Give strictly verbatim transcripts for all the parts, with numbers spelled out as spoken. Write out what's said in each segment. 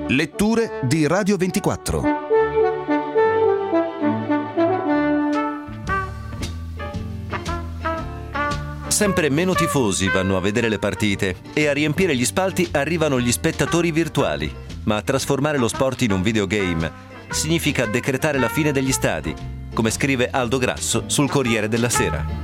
Letture di Radio ventiquattro. Sempre meno tifosi vanno a vedere le partite e a riempire gli spalti arrivano gli spettatori virtuali. Ma trasformare lo sport in un videogame significa decretare la fine degli stadi, come scrive Aldo Grasso sul Corriere della Sera.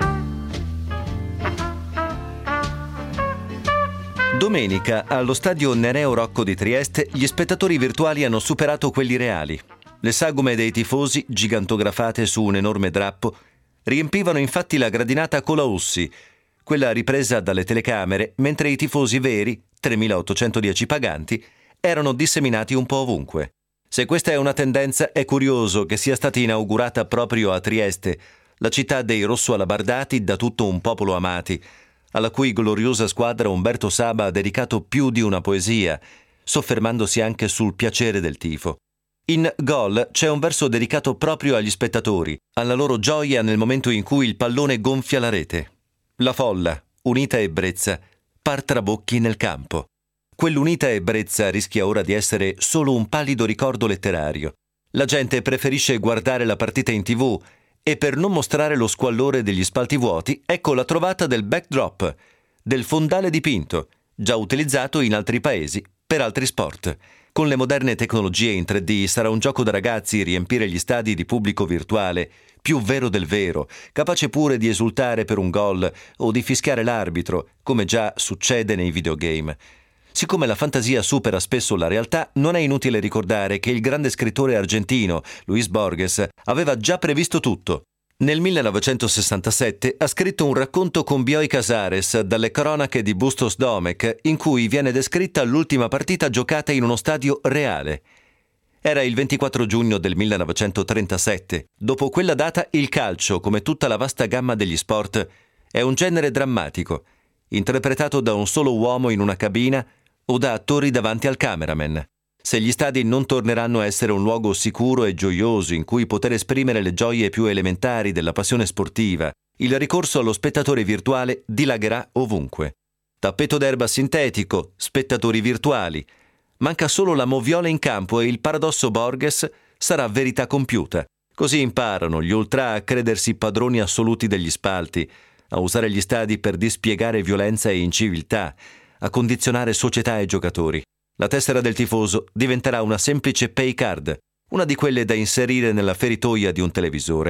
Domenica, allo stadio Nereo Rocco di Trieste, gli spettatori virtuali hanno superato quelli reali. Le sagome dei tifosi, gigantografate su un enorme drappo, riempivano infatti la gradinata Colaussi, quella ripresa dalle telecamere, mentre i tifosi veri, tremilaottocentodieci paganti, erano disseminati un po' ovunque. Se questa è una tendenza, è curioso che sia stata inaugurata proprio a Trieste, la città dei rosso-alabardati da tutto un popolo amati, alla cui gloriosa squadra Umberto Saba ha dedicato più di una poesia, soffermandosi anche sul piacere del tifo. In Gol c'è un verso dedicato proprio agli spettatori, alla loro gioia nel momento in cui il pallone gonfia la rete. La folla, unita ebbrezza, par trabocchi nel campo. Quell'unita ebbrezza rischia ora di essere solo un pallido ricordo letterario. La gente preferisce guardare la partita in tivù e per non mostrare lo squallore degli spalti vuoti, ecco la trovata del backdrop, del fondale dipinto, già utilizzato in altri paesi per altri sport. Con le moderne tecnologie in tre D sarà un gioco da ragazzi riempire gli stadi di pubblico virtuale, più vero del vero, capace pure di esultare per un gol o di fischiare l'arbitro, come già succede nei videogame. Siccome la fantasia supera spesso la realtà, non è inutile ricordare che il grande scrittore argentino, Luis Borges, aveva già previsto tutto. Nel millenovecentosessantasette ha scritto un racconto con Bioy Casares dalle cronache di Bustos Domecq, in cui viene descritta l'ultima partita giocata in uno stadio reale. Era il ventiquattro giugno del millenovecentotrentasette. Dopo quella data il calcio, come tutta la vasta gamma degli sport, è un genere drammatico, interpretato da un solo uomo in una cabina o da attori davanti al cameraman. Se gli stadi non torneranno a essere un luogo sicuro e gioioso in cui poter esprimere le gioie più elementari della passione sportiva, il ricorso allo spettatore virtuale dilagherà ovunque. Tappeto d'erba sintetico, spettatori virtuali. Manca solo la moviola in campo e il paradosso Borges sarà verità compiuta. Così imparano gli ultra a credersi padroni assoluti degli spalti, a usare gli stadi per dispiegare violenza e inciviltà, a condizionare società e giocatori. La tessera del tifoso diventerà una semplice pay card, una di quelle da inserire nella feritoia di un televisore.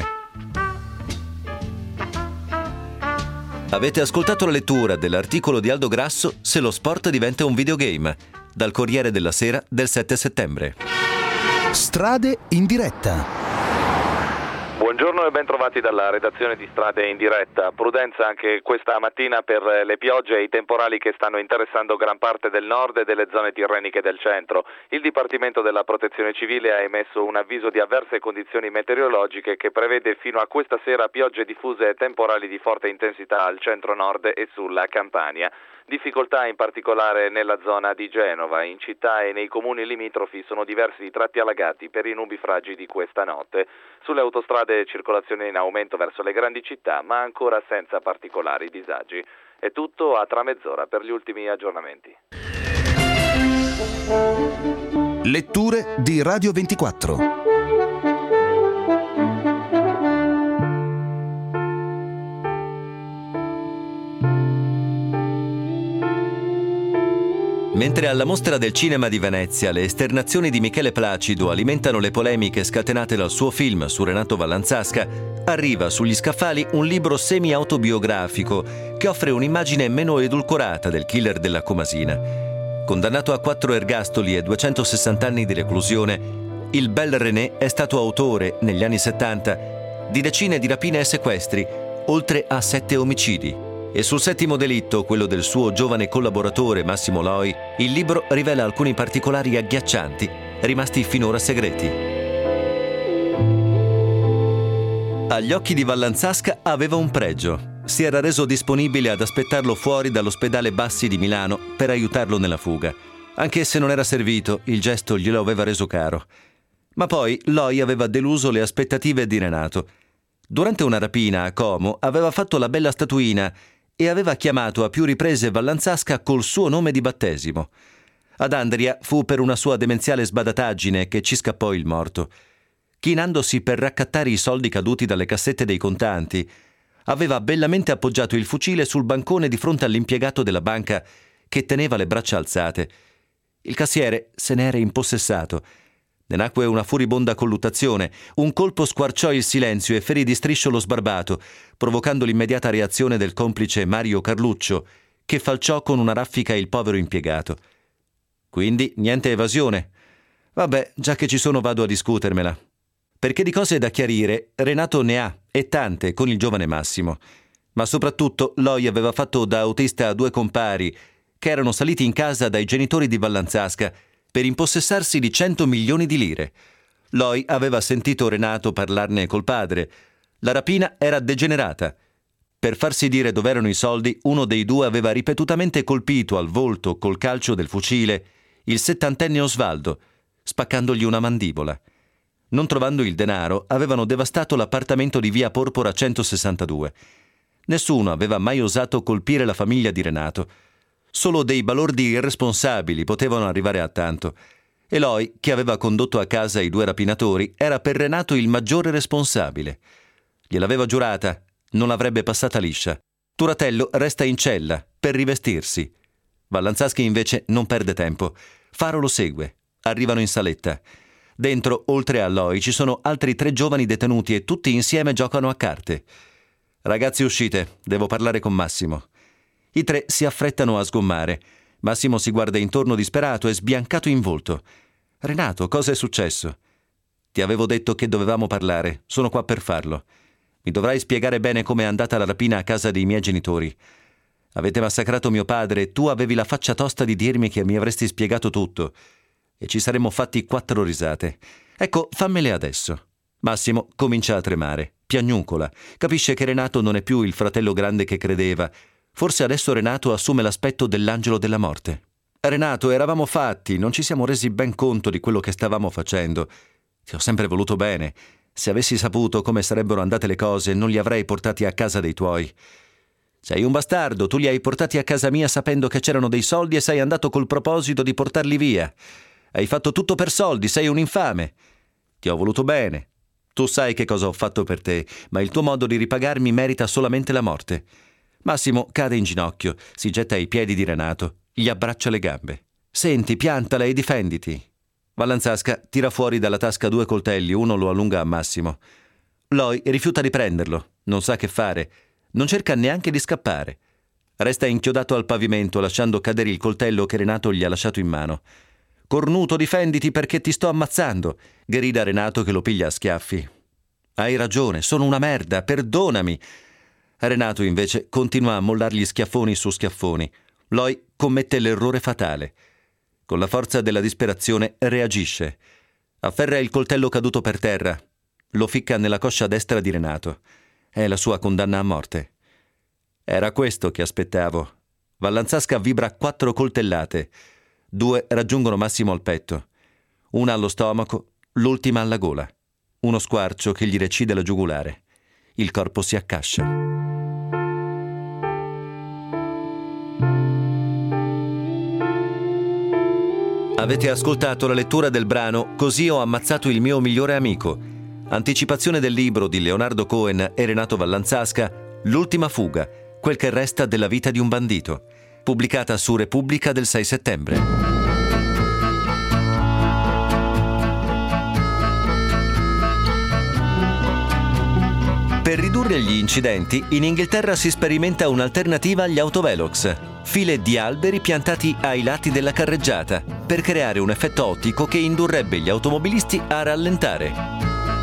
Avete ascoltato la lettura dell'articolo di Aldo Grasso Se lo sport diventa un videogame, dal Corriere della Sera del sette settembre. Strade in diretta. Buongiorno e ben trovati dalla redazione di Strade in diretta. Prudenza anche questa mattina per le piogge e i temporali che stanno interessando gran parte del nord e delle zone tirreniche del centro. Il Dipartimento della Protezione Civile ha emesso un avviso di avverse condizioni meteorologiche che prevede fino a questa sera piogge diffuse e temporali di forte intensità al centro-nord e sulla Campania. Difficoltà in particolare nella zona di Genova. In città e nei comuni limitrofi sono diversi i tratti allagati per i nubifragi di questa notte. Sulle autostrade circolazione in aumento verso le grandi città, ma ancora senza particolari disagi. È tutto, a tra mezz'ora per gli ultimi aggiornamenti. Letture di Radio ventiquattro. Mentre alla Mostra del Cinema di Venezia le esternazioni di Michele Placido alimentano le polemiche scatenate dal suo film su Renato Vallanzasca, arriva sugli scaffali un libro semi-autobiografico che offre un'immagine meno edulcorata del killer della Comasina. Condannato a quattro ergastoli e duecentosessanta anni di reclusione, il bel René è stato autore, negli anni settanta, di decine di rapine e sequestri, oltre a sette omicidi. E sul settimo delitto, quello del suo giovane collaboratore Massimo Loi, il libro rivela alcuni particolari agghiaccianti, rimasti finora segreti. Agli occhi di Vallanzasca aveva un pregio. Si era reso disponibile ad aspettarlo fuori dall'ospedale Bassi di Milano per aiutarlo nella fuga. Anche se non era servito, il gesto glielo aveva reso caro. Ma poi Loi aveva deluso le aspettative di Renato. Durante una rapina a Como aveva fatto la bella statuina e aveva chiamato a più riprese Vallanzasca col suo nome di battesimo. Ad Andria fu per una sua demenziale sbadataggine che ci scappò il morto. Chinandosi per raccattare i soldi caduti dalle cassette dei contanti, aveva bellamente appoggiato il fucile sul bancone di fronte all'impiegato della banca che teneva le braccia alzate. Il cassiere se ne era impossessato. Ne nacque una furibonda colluttazione. Un colpo squarciò il silenzio e ferì di striscio lo sbarbato, provocando l'immediata reazione del complice Mario Carluccio, che falciò con una raffica il povero impiegato. Quindi niente evasione. Vabbè, già che ci sono vado a discutermela. Perché di cose da chiarire Renato ne ha, e tante, con il giovane Massimo. Ma soprattutto Loi aveva fatto da autista a due compari che erano saliti in casa dai genitori di Vallanzasca per impossessarsi di cento milioni di lire. Loi aveva sentito Renato parlarne col padre. La rapina era degenerata. Per farsi dire dov'erano i soldi, uno dei due aveva ripetutamente colpito al volto col calcio del fucile il settantenne Osvaldo, spaccandogli una mandibola. Non trovando il denaro, avevano devastato l'appartamento di via Porpora centosessantadue. Nessuno aveva mai osato colpire la famiglia di Renato. Solo dei balordi irresponsabili potevano arrivare a tanto. Eloi, che aveva condotto a casa i due rapinatori, era per Renato il maggiore responsabile. Gliel'aveva giurata, non l'avrebbe passata liscia. Turatello resta in cella per rivestirsi. Vallanzaschi invece non perde tempo. Faro lo segue. Arrivano in saletta. Dentro, oltre a Loi, ci sono altri tre giovani detenuti e tutti insieme giocano a carte. Ragazzi, uscite, devo parlare con Massimo. I tre si affrettano a sgommare. Massimo si guarda intorno disperato e sbiancato in volto. Renato, cosa è successo? Ti avevo detto che dovevamo parlare, sono qua per farlo. Mi dovrai spiegare bene com'è andata la rapina a casa dei miei genitori. Avete massacrato mio padre e tu avevi la faccia tosta di dirmi che mi avresti spiegato tutto. E ci saremmo fatti quattro risate. Ecco, fammele adesso. Massimo comincia a tremare, piagnucola. Capisce che Renato non è più il fratello grande che credeva. Forse adesso Renato assume l'aspetto dell'angelo della morte. Renato, eravamo fatti, non ci siamo resi ben conto di quello che stavamo facendo. Ti ho sempre voluto bene. Se avessi saputo come sarebbero andate le cose, non li avrei portati a casa dei tuoi. Sei un bastardo, tu li hai portati a casa mia sapendo che c'erano dei soldi e sei andato col proposito di portarli via. Hai fatto tutto per soldi, sei un infame. Ti ho voluto bene. Tu sai che cosa ho fatto per te, ma il tuo modo di ripagarmi merita solamente la morte. Massimo cade in ginocchio, si getta ai piedi di Renato, gli abbraccia le gambe. Senti, piantala e difenditi. Vallanzasca tira fuori dalla tasca due coltelli, uno lo allunga a Massimo. Loi rifiuta di prenderlo, non sa che fare. Non cerca neanche di scappare. Resta inchiodato al pavimento, lasciando cadere il coltello che Renato gli ha lasciato in mano. Cornuto, difenditi perché ti sto ammazzando, grida Renato che lo piglia a schiaffi. Hai ragione, sono una merda, perdonami. Renato invece continua a mollargli schiaffoni su schiaffoni. Loi commette l'errore fatale. Con la forza della disperazione reagisce. Afferra il coltello caduto per terra. Lo ficca nella coscia destra di Renato. È la sua condanna a morte. Era questo che aspettavo. Vallanzasca vibra quattro coltellate. Due raggiungono Massimo al petto. Una allo stomaco, l'ultima alla gola. Uno squarcio che gli recide la giugulare. Il corpo si accascia. Avete ascoltato la lettura del brano Così ho ammazzato il mio migliore amico. Anticipazione del libro di Leonardo Cohen e Renato Vallanzasca, L'ultima fuga, quel che resta della vita di un bandito, pubblicata su Repubblica del sei settembre. Per ridurre gli incidenti, in Inghilterra si sperimenta un'alternativa agli autovelox. File di alberi piantati ai lati della carreggiata, per creare un effetto ottico che indurrebbe gli automobilisti a rallentare.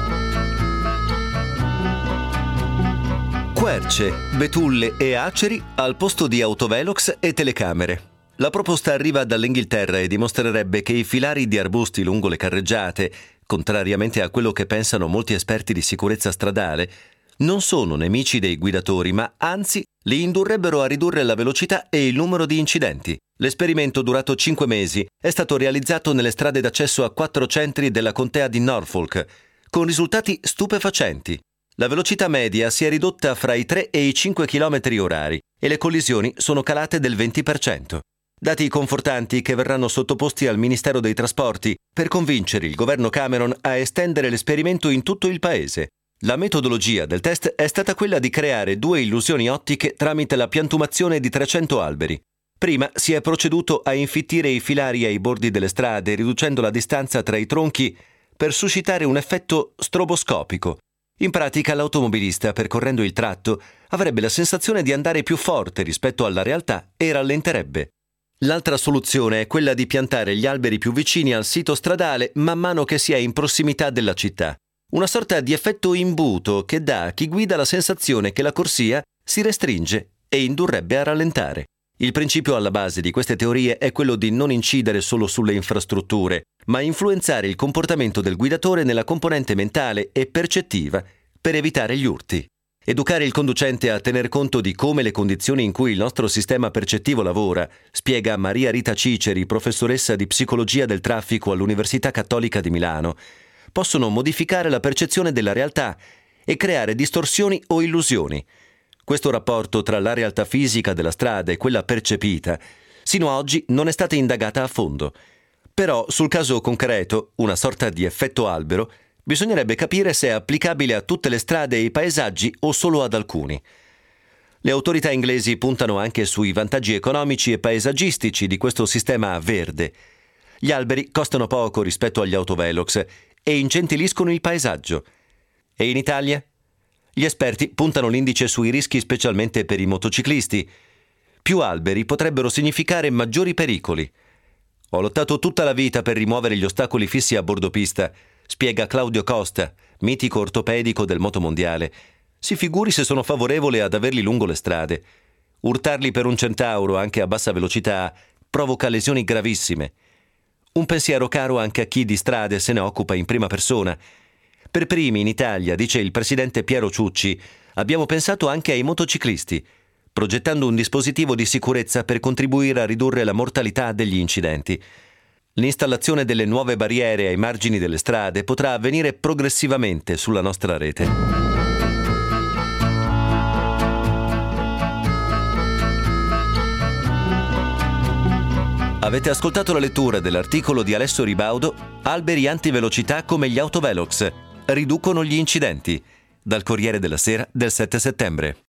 Querce, betulle e aceri al posto di autovelox e telecamere. La proposta arriva dall'Inghilterra e dimostrerebbe che i filari di arbusti lungo le carreggiate, contrariamente a quello che pensano molti esperti di sicurezza stradale, non sono nemici dei guidatori, ma anzi li indurrebbero a ridurre la velocità e il numero di incidenti. L'esperimento, durato cinque mesi, è stato realizzato nelle strade d'accesso a quattro centri della contea di Norfolk, con risultati stupefacenti. La velocità media si è ridotta fra i tre e i cinque chilometri orari e le collisioni sono calate del venti per cento. Dati confortanti che verranno sottoposti al Ministero dei Trasporti per convincere il governo Cameron a estendere l'esperimento in tutto il paese. La metodologia del test è stata quella di creare due illusioni ottiche tramite la piantumazione di trecento alberi. Prima si è proceduto a infittire i filari ai bordi delle strade, riducendo la distanza tra i tronchi per suscitare un effetto stroboscopico. In pratica l'automobilista, percorrendo il tratto, avrebbe la sensazione di andare più forte rispetto alla realtà e rallenterebbe. L'altra soluzione è quella di piantare gli alberi più vicini al sito stradale man mano che si è in prossimità della città. Una sorta di effetto imbuto che dà a chi guida la sensazione che la corsia si restringe e indurrebbe a rallentare. Il principio alla base di queste teorie è quello di non incidere solo sulle infrastrutture, ma influenzare il comportamento del guidatore nella componente mentale e percettiva per evitare gli urti. Educare il conducente a tener conto di come le condizioni in cui il nostro sistema percettivo lavora, spiega Maria Rita Ciceri, professoressa di psicologia del traffico all'Università Cattolica di Milano, possono modificare la percezione della realtà e creare distorsioni o illusioni. Questo rapporto tra la realtà fisica della strada e quella percepita, sino a oggi non è stata indagata a fondo. Però sul caso concreto, una sorta di effetto albero, bisognerebbe capire se è applicabile a tutte le strade e i paesaggi o solo ad alcuni. Le autorità inglesi puntano anche sui vantaggi economici e paesaggistici di questo sistema verde. Gli alberi costano poco rispetto agli autovelox e ingentiliscono il paesaggio. E in Italia? Gli esperti puntano l'indice sui rischi specialmente per i motociclisti. Più alberi potrebbero significare maggiori pericoli. Ho lottato tutta la vita per rimuovere gli ostacoli fissi a bordo pista, spiega Claudio Costa, mitico ortopedico del motomondiale. Si figuri se sono favorevole ad averli lungo le strade. Urtarli per un centauro anche a bassa velocità provoca lesioni gravissime. Un pensiero caro anche a chi di strade se ne occupa in prima persona. Per primi in Italia, dice il presidente Piero Ciucci, abbiamo pensato anche ai motociclisti, progettando un dispositivo di sicurezza per contribuire a ridurre la mortalità degli incidenti. L'installazione delle nuove barriere ai margini delle strade potrà avvenire progressivamente sulla nostra rete. Avete ascoltato la lettura dell'articolo di Alessio Ribaudo Alberi antivelocità come gli autovelox riducono gli incidenti, dal Corriere della Sera del sette settembre.